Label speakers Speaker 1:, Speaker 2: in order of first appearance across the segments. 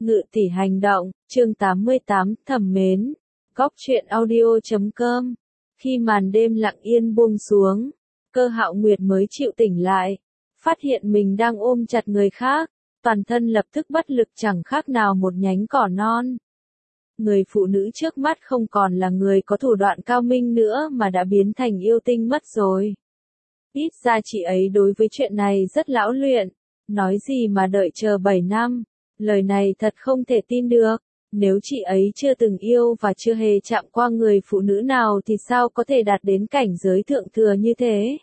Speaker 1: Ngự tỷ hành động, chương 88, thẩm mến. Góc truyện audio.com. Khi màn đêm lặng yên buông xuống, Cơ Hạo Nguyệt mới chịu tỉnh lại, phát hiện mình đang ôm chặt người khác, toàn thân lập tức bất lực chẳng khác nào một nhánh cỏ non. Người phụ nữ trước mắt không còn là người có thủ đoạn cao minh nữa mà đã biến thành yêu tinh mất rồi. Ít ra chị ấy đối với chuyện này rất lão luyện, nói gì mà đợi chờ 7 năm. Lời này thật không thể tin được, nếu chị ấy chưa từng yêu và chưa hề chạm qua người phụ nữ nào thì sao có thể đạt đến cảnh giới thượng thừa như thế.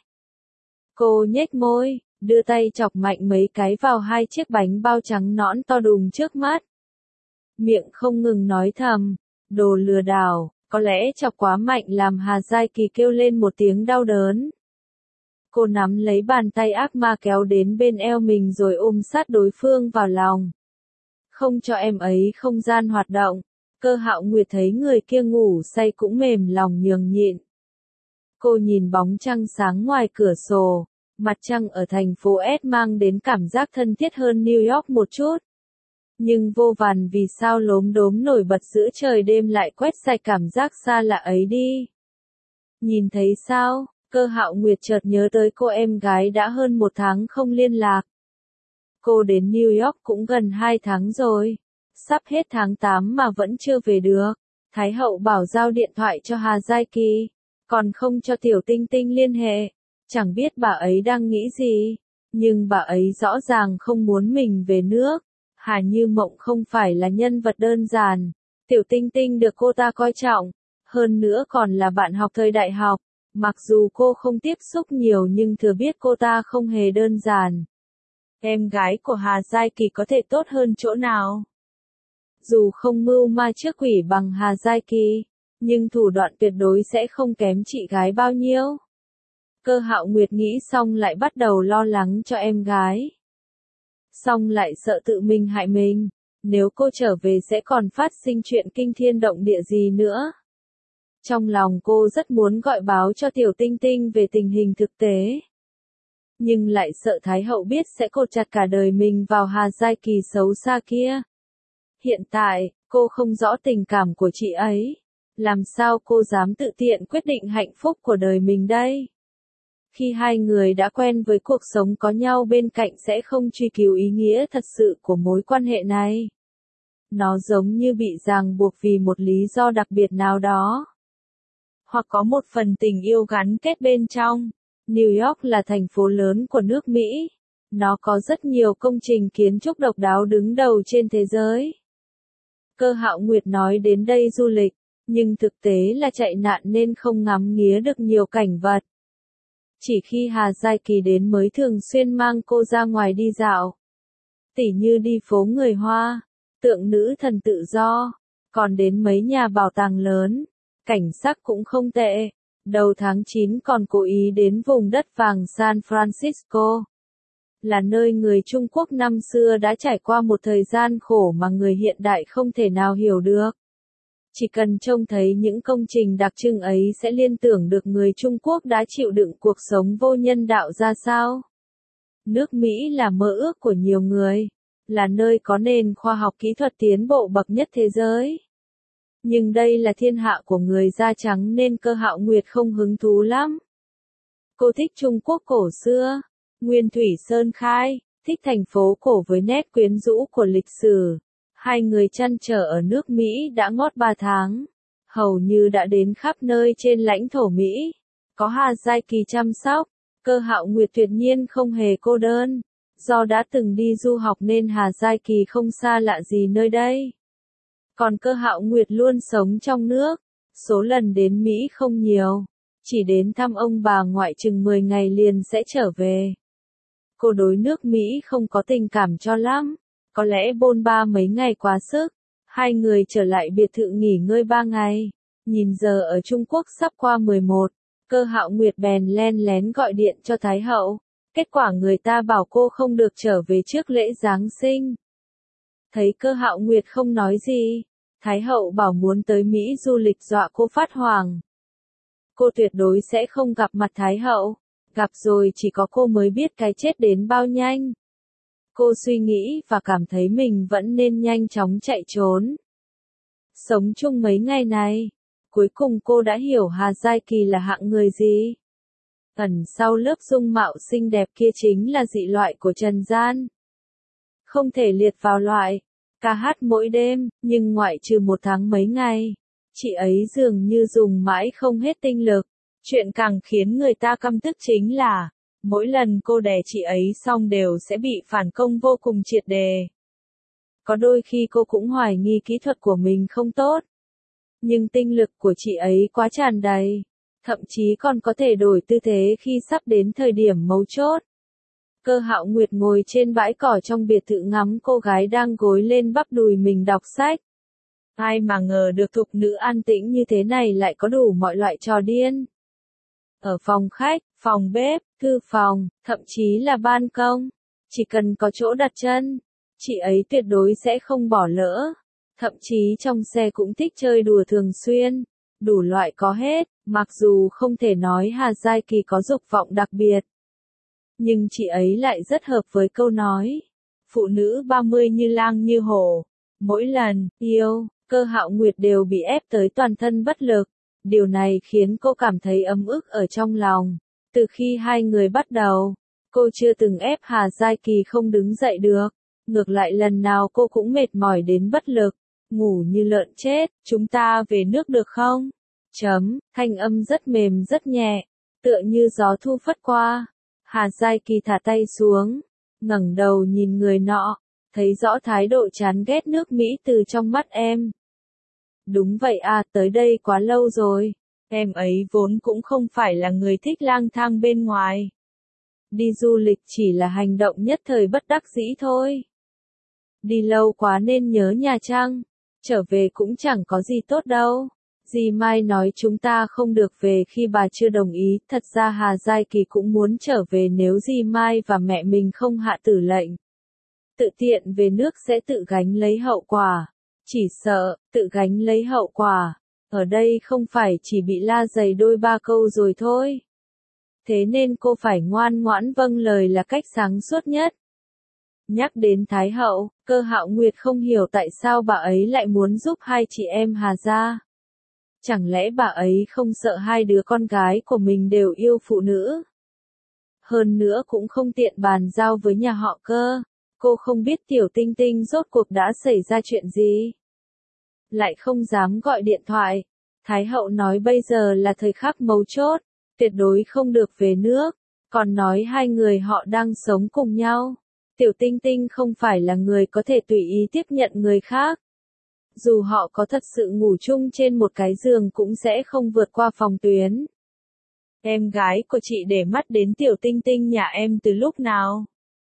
Speaker 1: Cô nhếch môi, đưa tay chọc mạnh mấy cái vào hai chiếc bánh bao trắng nõn to đùng trước mắt. Miệng không ngừng nói thầm, đồ lừa đảo, có lẽ chọc quá mạnh làm Hà Giai Kỳ kêu lên một tiếng đau đớn. Cô nắm lấy bàn tay ác ma kéo đến bên eo mình rồi ôm sát đối phương vào lòng. Không cho em ấy không gian hoạt động, Cơ Hạo Nguyệt thấy người kia ngủ say cũng mềm lòng nhường nhịn. Cô nhìn bóng trăng sáng ngoài cửa sổ, mặt trăng ở thành phố S mang đến cảm giác thân thiết hơn New York một chút. Nhưng vô vàn vì sao lốm đốm nổi bật giữa trời đêm lại quét sạch cảm giác xa lạ ấy đi. Nhìn thấy sao, Cơ Hạo Nguyệt chợt nhớ tới cô em gái đã hơn 1 tháng không liên lạc. Cô đến New York cũng gần 2 tháng rồi, sắp hết tháng 8 mà vẫn chưa về được. Thái hậu bảo giao điện thoại cho Hà Giai Kỳ, còn không cho Tiểu Tinh Tinh liên hệ, chẳng biết bà ấy đang nghĩ gì, nhưng bà ấy rõ ràng không muốn mình về nước. Hà Như Mộng không phải là nhân vật đơn giản, Tiểu Tinh Tinh được cô ta coi trọng, hơn nữa còn là bạn học thời đại học, mặc dù cô không tiếp xúc nhiều nhưng thừa biết cô ta không hề đơn giản. Em gái của Hà Giai Kỳ có thể tốt hơn chỗ nào? Dù không mưu ma trước quỷ bằng Hà Giai Kỳ, nhưng thủ đoạn tuyệt đối sẽ không kém chị gái bao nhiêu. Cơ Hạo Nguyệt nghĩ xong lại bắt đầu lo lắng cho em gái. Xong lại sợ tự mình hại mình, nếu cô trở về sẽ còn phát sinh chuyện kinh thiên động địa gì nữa. Trong lòng cô rất muốn gọi báo cho Tiểu Tinh Tinh về tình hình thực tế. Nhưng lại sợ Thái hậu biết sẽ cột chặt cả đời mình vào Hà Giai Kỳ xấu xa kia. Hiện tại, cô không rõ tình cảm của chị ấy. Làm sao cô dám tự tiện quyết định hạnh phúc của đời mình đây? Khi hai người đã quen với cuộc sống có nhau bên cạnh sẽ không truy cứu ý nghĩa thật sự của mối quan hệ này. Nó giống như bị ràng buộc vì một lý do đặc biệt nào đó. Hoặc có một phần tình yêu gắn kết bên trong. New York là thành phố lớn của nước Mỹ. Nó có rất nhiều công trình kiến trúc độc đáo đứng đầu trên thế giới. Cơ Hạo Nguyệt nói đến đây du lịch, nhưng thực tế là chạy nạn nên không ngắm nghía được nhiều cảnh vật. Chỉ khi Hà Giai Kỳ đến mới thường xuyên mang cô ra ngoài đi dạo. Tỉ như đi phố người Hoa, tượng nữ thần tự do, còn đến mấy nhà bảo tàng lớn, cảnh sắc cũng không tệ. Đầu tháng 9 còn cố ý đến vùng đất vàng San Francisco. Là nơi người Trung Quốc năm xưa đã trải qua một thời gian khổ mà người hiện đại không thể nào hiểu được. Chỉ cần trông thấy những công trình đặc trưng ấy sẽ liên tưởng được người Trung Quốc đã chịu đựng cuộc sống vô nhân đạo ra sao. Nước Mỹ là mơ ước của nhiều người, là nơi có nền khoa học kỹ thuật tiến bộ bậc nhất thế giới. Nhưng đây là thiên hạ của người da trắng nên Cơ Hạo Nguyệt không hứng thú lắm. Cô thích Trung Quốc cổ xưa, Nguyên Thủy Sơn Khai, thích thành phố cổ với nét quyến rũ của lịch sử. Hai người chăn trở ở nước Mỹ đã ngót 3 tháng, hầu như đã đến khắp nơi trên lãnh thổ Mỹ. Có Hà Giai Kỳ chăm sóc, Cơ Hạo Nguyệt tuyệt nhiên không hề cô đơn. Do đã từng đi du học nên Hà Giai Kỳ không xa lạ gì nơi đây. Còn Cơ Hạo Nguyệt luôn sống trong nước, số lần đến Mỹ không nhiều, chỉ đến thăm ông bà ngoại chừng 10 ngày liền sẽ trở về. Cô đối nước Mỹ không có tình cảm cho lắm, có lẽ bôn ba mấy ngày quá sức. Hai người trở lại biệt thự nghỉ ngơi 3 ngày, nhìn giờ ở Trung Quốc sắp qua 11, Cơ Hạo Nguyệt bèn len lén gọi điện cho Thái hậu. Kết quả người ta bảo cô không được trở về trước lễ Giáng sinh. Thấy Cơ Hạo Nguyệt không nói gì, Thái hậu bảo muốn tới Mỹ du lịch dọa cô phát hoảng. Cô tuyệt đối sẽ không gặp mặt Thái hậu, gặp rồi chỉ có cô mới biết cái chết đến bao nhanh. Cô suy nghĩ và cảm thấy mình vẫn nên nhanh chóng chạy trốn. Sống chung mấy ngày này, cuối cùng cô đã hiểu Hà Giai Kỳ là hạng người gì. Ẩn sau lớp dung mạo xinh đẹp kia chính là dị loại của trần gian. Không thể liệt vào loại ca hát mỗi đêm, nhưng ngoại trừ 1 tháng mấy ngày, chị ấy dường như dùng mãi không hết tinh lực. Chuyện càng khiến người ta căm tức chính là, mỗi lần cô đè chị ấy xong đều sẽ bị phản công vô cùng triệt đề. Có đôi khi cô cũng hoài nghi kỹ thuật của mình không tốt. Nhưng tinh lực của chị ấy quá tràn đầy. Thậm chí còn có thể đổi tư thế khi sắp đến thời điểm mấu chốt. Cơ Hạo Nguyệt ngồi trên bãi cỏ trong biệt thự ngắm cô gái đang gối lên bắp đùi mình đọc sách. Ai mà ngờ được thục nữ an tĩnh như thế này lại có đủ mọi loại trò điên. Ở phòng khách, phòng bếp, thư phòng, thậm chí là ban công. Chỉ cần có chỗ đặt chân, chị ấy tuyệt đối sẽ không bỏ lỡ. Thậm chí trong xe cũng thích chơi đùa thường xuyên. Đủ loại có hết, mặc dù không thể nói Hà Giai Kỳ có dục vọng đặc biệt. Nhưng chị ấy lại rất hợp với câu nói. Phụ nữ 30 như lang như hổ. Mỗi lần yêu, Cơ Hạo Nguyệt đều bị ép tới toàn thân bất lực. Điều này khiến cô cảm thấy ấm ức ở trong lòng. Từ khi hai người bắt đầu, cô chưa từng ép Hà Giai Kỳ không đứng dậy được. Ngược lại lần nào cô cũng mệt mỏi đến bất lực. Ngủ như lợn chết, chúng ta về nước được không? Thanh âm rất mềm rất nhẹ, tựa như gió thu phất qua. Hà Giai Kỳ thả tay xuống, ngẩng đầu nhìn người nọ, thấy rõ thái độ chán ghét nước Mỹ từ trong mắt em. Đúng vậy à, tới đây quá lâu rồi. Em ấy vốn cũng không phải là người thích lang thang bên ngoài. Đi du lịch chỉ là hành động nhất thời bất đắc dĩ thôi. Đi lâu quá nên nhớ nhà chăng? Trở về cũng chẳng có gì tốt đâu. Dì Mai nói chúng ta không được về khi bà chưa đồng ý. Thật ra Hà Giai Kỳ cũng muốn trở về nếu dì Mai và mẹ mình không hạ tử lệnh. Tự tiện về nước sẽ tự gánh lấy hậu quả. Chỉ sợ, tự gánh lấy hậu quả. Ở đây không phải chỉ bị la dày đôi ba câu rồi thôi. Thế nên cô phải ngoan ngoãn vâng lời là cách sáng suốt nhất. Nhắc đến Thái Hậu, Cơ Hạo Nguyệt không hiểu tại sao bà ấy lại muốn giúp hai chị em Hà gia. Chẳng lẽ bà ấy không sợ hai đứa con gái của mình đều yêu phụ nữ? Hơn nữa cũng không tiện bàn giao với nhà họ Cơ. Cô không biết Tiểu Tinh Tinh rốt cuộc đã xảy ra chuyện gì. Lại không dám gọi điện thoại. Thái Hậu nói bây giờ là thời khắc mấu chốt, tuyệt đối không được về nước. Còn nói hai người họ đang sống cùng nhau. Tiểu Tinh Tinh không phải là người có thể tùy ý tiếp nhận người khác. Dù họ có thật sự ngủ chung trên một cái giường cũng sẽ không vượt qua phòng tuyến. Em gái của chị để mắt đến Tiểu Tinh Tinh nhà em từ lúc nào?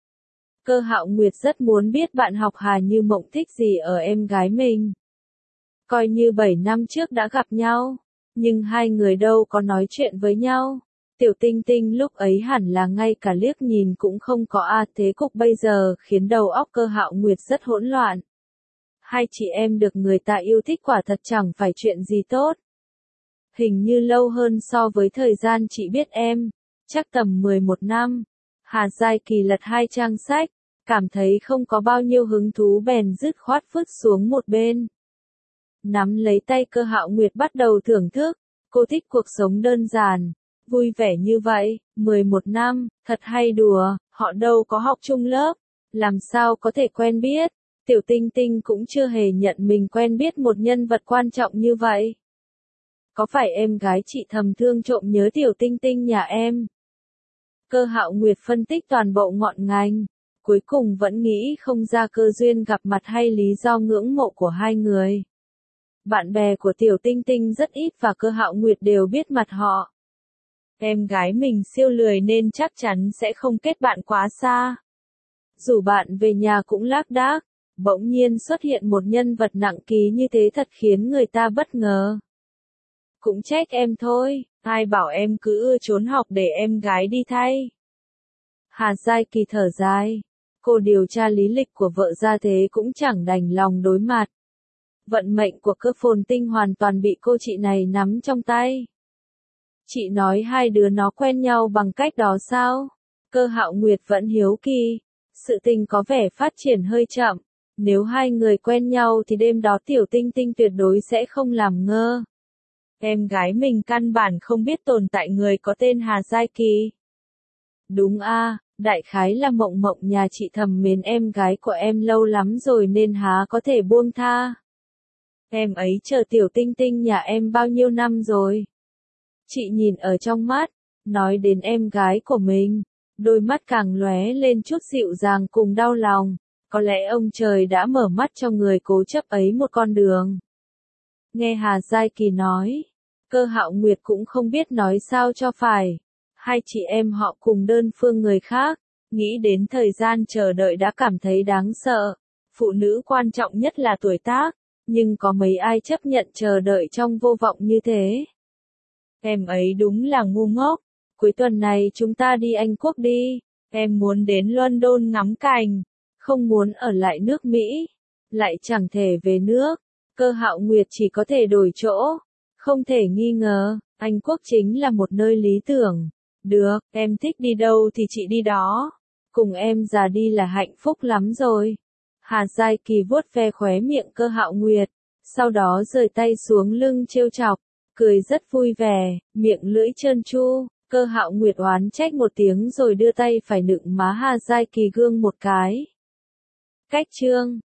Speaker 1: Cơ Hạo Nguyệt rất muốn biết bạn học Hà Như Mộng thích gì ở em gái mình. Coi như 7 năm trước đã gặp nhau, nhưng hai người đâu có nói chuyện với nhau. Tiểu Tinh Tinh lúc ấy hẳn là ngay cả liếc nhìn cũng không có thế cục bây giờ khiến đầu óc Cơ Hạo Nguyệt rất hỗn loạn. Hai chị em được người ta yêu thích quả thật chẳng phải chuyện gì tốt. Hình như lâu hơn so với thời gian chị biết em, chắc tầm 11 năm. Hà Giai Kỳ lật 2 trang sách, cảm thấy không có bao nhiêu hứng thú bèn dứt khoát vứt xuống một bên. Nắm lấy tay Cơ Hạo Nguyệt bắt đầu thưởng thức, cô thích cuộc sống đơn giản, vui vẻ như vậy, 11 năm, thật hay đùa, họ đâu có học chung lớp, làm sao có thể quen biết. Tiểu Tinh Tinh cũng chưa hề nhận mình quen biết một nhân vật quan trọng như vậy. Có phải em gái chị thầm thương trộm nhớ Tiểu Tinh Tinh nhà em? Cơ Hạo Nguyệt phân tích toàn bộ ngọn ngành, cuối cùng vẫn nghĩ không ra cơ duyên gặp mặt hay lý do ngưỡng mộ của hai người. Bạn bè của Tiểu Tinh Tinh rất ít và Cơ Hạo Nguyệt đều biết mặt họ. Em gái mình siêu lười nên chắc chắn sẽ không kết bạn quá xa. Rủ bạn về nhà cũng lác đác. Bỗng nhiên xuất hiện một nhân vật nặng ký như thế thật khiến người ta bất ngờ. Cũng trách em thôi, ai bảo em cứ ưa trốn học để em gái đi thay. Hà Giai Kỳ thở dài. Cô điều tra lý lịch của vợ ra thế cũng chẳng đành lòng đối mặt. Vận mệnh của Cơ Phồn Tinh hoàn toàn bị cô chị này nắm trong tay. Chị nói hai đứa nó quen nhau bằng cách đó sao? Cơ Hạo Nguyệt vẫn hiếu kỳ. sự tình có vẻ phát triển hơi chậm. Nếu hai người quen nhau thì đêm đó Tiểu Tinh Tinh tuyệt đối sẽ không làm ngơ. Em gái mình căn bản không biết tồn tại người có tên Hà Giai Kỳ. Đúng a, đại khái là Mộng Mộng nhà chị thầm mến em gái của em lâu lắm rồi nên há có thể buông tha. Em ấy chờ Tiểu Tinh Tinh nhà em bao nhiêu năm rồi. Chị nhìn ở trong mắt, nói đến em gái của mình, đôi mắt càng lóe lên chút dịu dàng cùng đau lòng. Có lẽ ông trời đã mở mắt cho người cố chấp ấy một con đường. Nghe Hà Giai Kỳ nói, Cơ Hạo Nguyệt cũng không biết nói sao cho phải. Hai chị em họ cùng đơn phương người khác, nghĩ đến thời gian chờ đợi đã cảm thấy đáng sợ. Phụ nữ quan trọng nhất là tuổi tác, nhưng có mấy ai chấp nhận chờ đợi trong vô vọng như thế. Em ấy đúng là ngu ngốc. Cuối tuần này chúng ta đi Anh Quốc đi. Em muốn đến London ngắm cảnh, không muốn ở lại nước Mỹ, lại chẳng thể về nước. Cơ Hạo Nguyệt chỉ có thể đổi chỗ. Không thể nghi ngờ, Anh Quốc chính là một nơi lý tưởng. Được, em thích đi đâu thì chị đi đó. Cùng em già đi là hạnh phúc lắm rồi. Hà Giai Kỳ vuốt ve khóe miệng Cơ Hạo Nguyệt, sau đó rời tay xuống lưng trêu chọc, cười rất vui vẻ, miệng lưỡi trơn tru. Cơ Hạo Nguyệt oán trách một tiếng rồi đưa tay phải nựng má Hà Giai Kỳ gương một cái. Cách chương